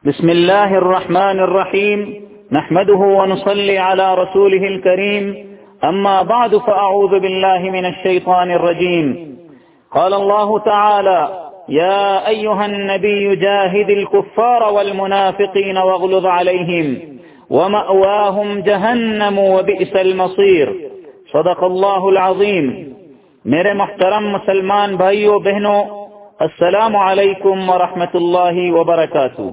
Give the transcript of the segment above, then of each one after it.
بسم الله الرحمن الرحيم نحمده ونصلي على رسوله الكريم أما بعد فأعوذ بالله من الشيطان الرجيم. قال الله تعالى: يا أيها النبي جاهد الكفار والمنافقين واغلظ عليهم ومأواهم جهنم وبئس المصير. صدق اللہ العظیم. میرے محترم مسلمان بھائیو بہنوں، السلام علیکم ورحمۃ اللہ وبرکاتہ.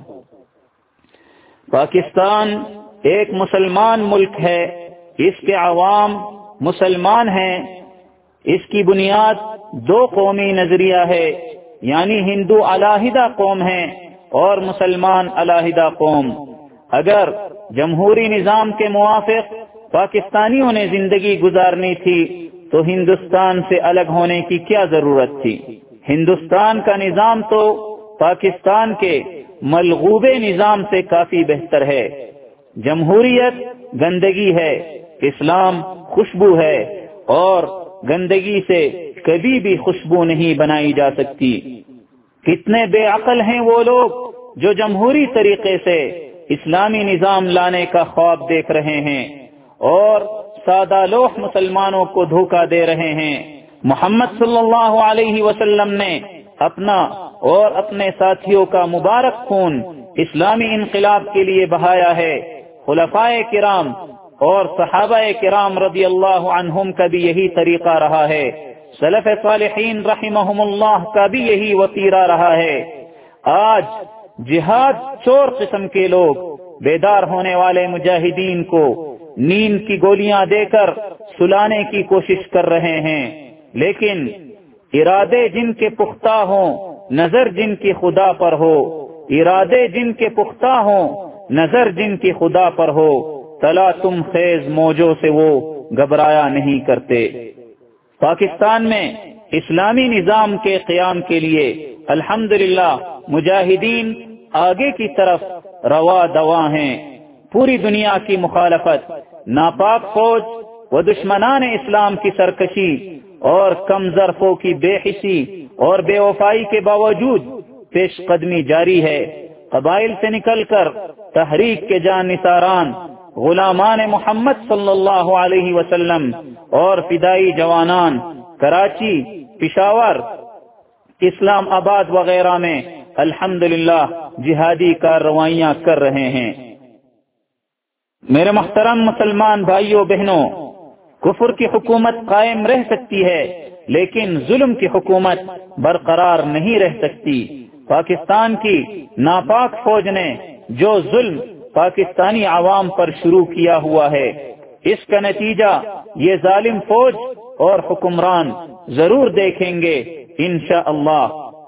پاکستان ایک مسلمان ملک ہے، اس کے عوام مسلمان ہیں. اس کی بنیاد دو قومی نظریہ ہے، یعنی ہندو علیحدہ قوم ہیں اور مسلمان علیحدہ قوم. اگر جمہوری نظام کے موافق پاکستانیوں نے زندگی گزارنی تھی تو ہندوستان سے الگ ہونے کی کیا ضرورت تھی؟ ہندوستان کا نظام تو پاکستان کے ملغوبے نظام سے کافی بہتر ہے. جمہوریت گندگی ہے، اسلام خوشبو ہے، اور گندگی سے کبھی بھی خوشبو نہیں بنائی جا سکتی. کتنے بے عقل ہیں وہ لوگ جو جمہوری طریقے سے اسلامی نظام لانے کا خواب دیکھ رہے ہیں اور سادہ لوح مسلمانوں کو دھوکہ دے رہے ہیں. محمد صلی اللہ علیہ وسلم نے اپنا اور اپنے ساتھیوں کا مبارک خون اسلامی انقلاب کے لیے بہایا ہے. خلفائے کرام اور صحابہ کرام رضی اللہ عنہم کا بھی یہی طریقہ رہا ہے. سلف صالحین رحمہم اللہ کا بھی یہی وتیرہ رہا ہے. آج جہاد چور قسم کے لوگ بیدار ہونے والے مجاہدین کو نیند کی گولیاں دے کر سلانے کی کوشش کر رہے ہیں، لیکن ارادے جن کے پختہ ہوں، نظر جن کی خدا پر ہو. ارادے جن کے پختہ ہوں، نظر جن کی خدا پر ہو، تلا تم خیز موجوں سے وہ گھبرایا نہیں کرتے. پاکستان میں اسلامی نظام کے قیام کے لیے الحمدللہ مجاہدین آگے کی طرف روا دوا ہیں. پوری دنیا کی مخالفت، ناپاک فوج و دشمنان اسلام کی سرکشی اور کم ظرفوں کی بے حسی اور بے وفائی کے باوجود پیش قدمی جاری ہے. قبائل سے نکل کر تحریک کے جان نثاران غلامان محمد صلی اللہ علیہ وسلم اور فدائی جوانان کراچی، پشاور، اسلام آباد وغیرہ میں الحمدللہ جہادی کارروائیاں کر رہے ہیں. میرے محترم مسلمان بھائیوں بہنوں، کفر کی حکومت قائم رہ سکتی ہے لیکن ظلم کی حکومت برقرار نہیں رہ سکتی. پاکستان کی ناپاک فوج نے جو ظلم پاکستانی عوام پر شروع کیا ہوا ہے، اس کا نتیجہ یہ ظالم فوج اور حکمران ضرور دیکھیں گے انشاءاللہ.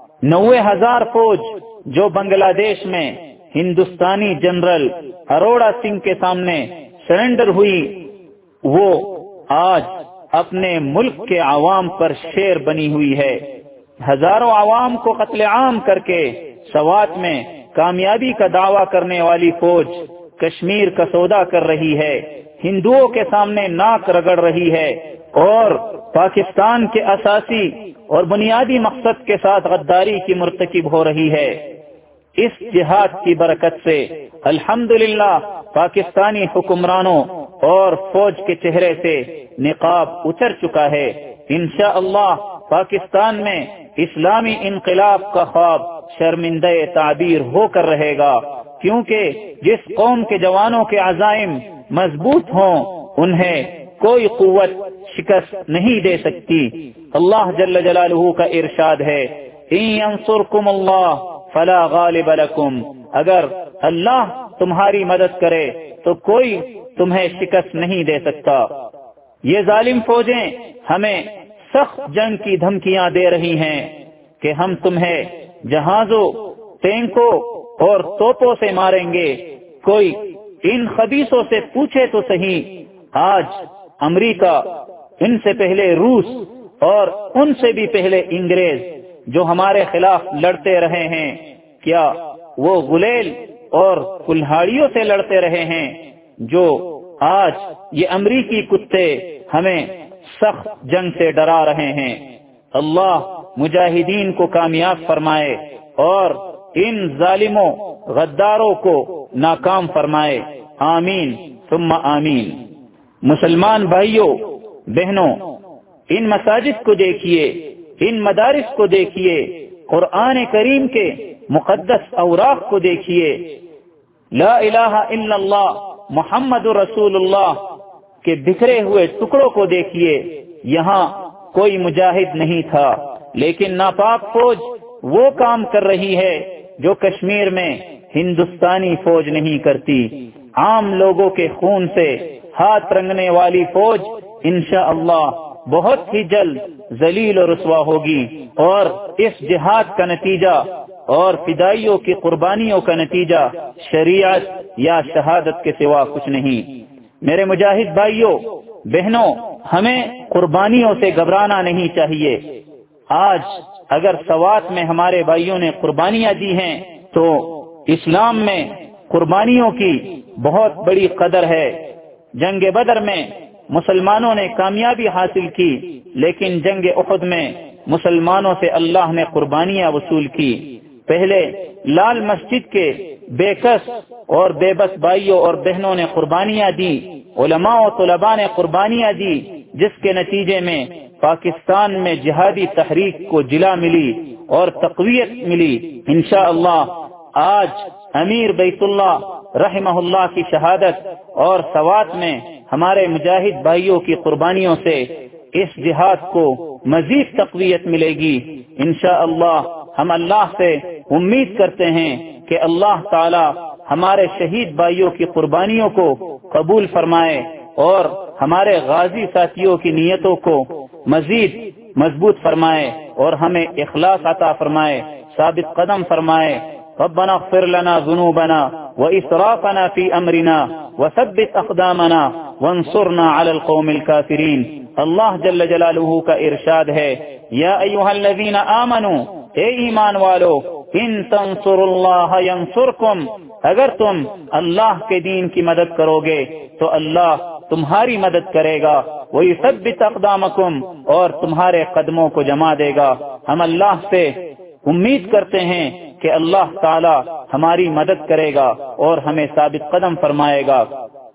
90,000 فوج جو بنگلہ دیش میں ہندوستانی جنرل اروڑا سنگھ کے سامنے سرنڈر ہوئی، وہ آج اپنے ملک کے عوام پر شیر بنی ہوئی ہے. ہزاروں عوام کو قتل عام کر کے سوات میں کامیابی کا دعویٰ کرنے والی فوج کشمیر کا سودا کر رہی ہے، ہندوؤں کے سامنے ناک رگڑ رہی ہے اور پاکستان کے اساسی اور بنیادی مقصد کے ساتھ غداری کی مرتکب ہو رہی ہے. اس جہاد کی برکت سے الحمدللہ پاکستانی حکمرانوں اور فوج کے چہرے سے نقاب اتر چکا ہے. انشاءاللہ پاکستان میں اسلامی انقلاب کا خواب شرمندہ تعبیر ہو کر رہے گا، کیونکہ جس قوم کے جوانوں کے عزائم مضبوط ہوں انہیں کوئی قوت شکست نہیں دے سکتی. اللہ جل جلالہ کا ارشاد ہے: ان ینصرکم اللہ فلا غالب لکم. اگر اللہ تمہاری مدد کرے تو کوئی تمہیں شکست نہیں دے سکتا. یہ ظالم فوجیں ہمیں سخت جنگ کی دھمکیاں دے رہی ہیں کہ ہم تمہیں جہازوں، ٹینکوں اور توپوں سے ماریں گے. کوئی ان خبیثوں سے پوچھے تو صحیح، آج امریکہ، ان سے پہلے روس اور ان سے بھی پہلے انگریز جو ہمارے خلاف لڑتے رہے ہیں، کیا وہ غلیل اور کلہاڑیوں سے لڑتے رہے ہیں جو آج یہ امریکی کتے ہمیں سخت جنگ سے ڈرا رہے ہیں؟ اللہ مجاہدین کو کامیاب فرمائے اور ان ظالموں غداروں کو ناکام فرمائے، آمین ثم آمین۔ مسلمان بھائیوں بہنوں، ان مساجد کو دیکھیے، ان مدارس کو دیکھیے، قرآن کریم کے مقدس اوراق کو دیکھیے، لا الہ الا اللہ محمد رسول اللہ کے بکھرے ہوئے ٹکڑوں کو دیکھیے۔ یہاں کوئی مجاہد نہیں تھا، لیکن ناپاک فوج وہ کام کر رہی ہے جو کشمیر میں ہندوستانی فوج نہیں کرتی۔ عام لوگوں کے خون سے ہاتھ رنگنے والی فوج انشاءاللہ بہت ہی جلد ذلیل و رسوا ہوگی، اور اس جہاد کا نتیجہ اور فدائیوں کی قربانیوں کا نتیجہ شریعت یا شہادت کے سوا کچھ نہیں۔ میرے مجاہد بھائیوں بہنوں، ہمیں قربانیوں سے گھبرانا نہیں چاہیے۔ آج اگر سوات میں ہمارے بھائیوں نے قربانیاں دی ہیں تو اسلام میں قربانیوں کی بہت بڑی قدر ہے۔ جنگ بدر میں مسلمانوں نے کامیابی حاصل کی، لیکن جنگ احد میں مسلمانوں سے اللہ نے قربانیاں وصول کی۔ پہلے لال مسجد کے بے کس اور بے بس بھائیوں اور بہنوں نے قربانیاں دی، علماء و طلباء نے قربانیاں دی، جس کے نتیجے میں پاکستان میں جہادی تحریک کو جلا ملی اور تقویت ملی۔ انشاءاللہ آج امیر بیت اللہ رحمہ اللہ کی شہادت اور سوات میں ہمارے مجاہد بھائیوں کی قربانیوں سے اس جہاد کو مزید تقویت ملے گی۔ انشاءاللہ ہم اللہ سے امید کرتے ہیں کہ اللہ تعالی ہمارے شہید بھائیوں کی قربانیوں کو قبول فرمائے اور ہمارے غازی ساتھیوں کی نیتوں کو مزید مضبوط فرمائے اور ہمیں اخلاص عطا فرمائے، ثابت قدم فرمائے۔ ربنا اغفر لنا ذنوبنا وإسرافنا في أمرنا وثبت أقدامنا وانصرنا على القوم الكافرين۔ اللہ جل جلالہ کا ارشاد ہے، یا ایھا الذین آمنوا، اے ایمان والو، ان تنصروا اللہ ینصرکم، اگر تم اللہ کے دین کی مدد کرو گے تو اللہ تمہاری مدد کرے گا، وَيُثَبِّتْ أَقْدَامَكُمْ، اور تمہارے قدموں کو جما دے گا۔ ہم اللہ سے امید کرتے ہیں کہ اللہ تعالی ہماری مدد کرے گا اور ہمیں ثابت قدم فرمائے گا۔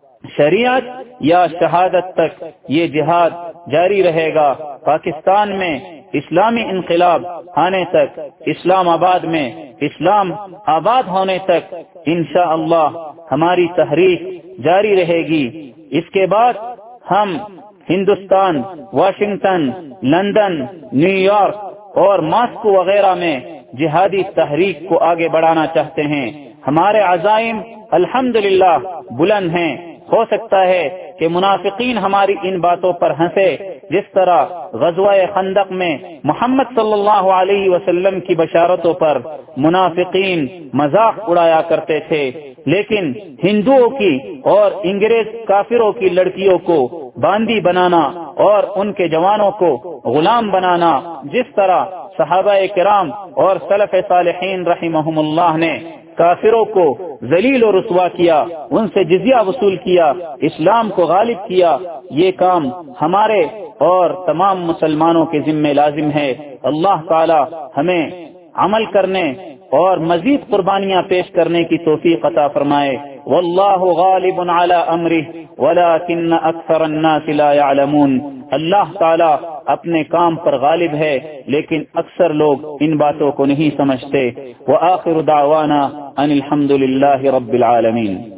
شریعت یا شہادت تک یہ جہاد جاری رہے گا۔ پاکستان میں اسلامی انقلاب آنے تک، اسلام آباد میں اسلام آباد ہونے تک انشاءاللہ ہماری تحریک جاری رہے گی۔ اس کے بعد ہم Hindustan, Washington, London, New York اور ماسکو وغیرہ میں جہادی تحریک کو آگے بڑھانا چاہتے ہیں۔ ہمارے عزائم الحمدللہ بلند ہیں۔ ہو سکتا ہے کہ منافقین ہماری ان باتوں پر ہنسے، جس طرح غزوہ خندق میں محمد صلی اللہ علیہ وسلم کی بشارتوں پر منافقین مذاق اڑایا کرتے تھے، لیکن ہندوؤں کی اور انگریز کافروں کی لڑکیوں کو باندی بنانا اور ان کے جوانوں کو غلام بنانا، جس طرح صحابہ کرام اور سلف صالحین رحمہم اللہ نے کافروں کو ذلیل و رسوا کیا، ان سے جزیہ وصول کیا، اسلام کو غالب کیا، یہ کام ہمارے اور تمام مسلمانوں کے ذمہ لازم ہے۔ اللہ تعالی ہمیں عمل کرنے اور مزید قربانیاں پیش کرنے کی توفیق عطا فرمائے۔ واللہ غالب علی امرہ ولکن اکثر الناس لا يعلمون۔ اللہ تعالی اپنے کام پر غالب ہے، لیکن اکثر لوگ ان باتوں کو نہیں سمجھتے۔ وآخر دعوانا ان الحمد للہ رب العالمین۔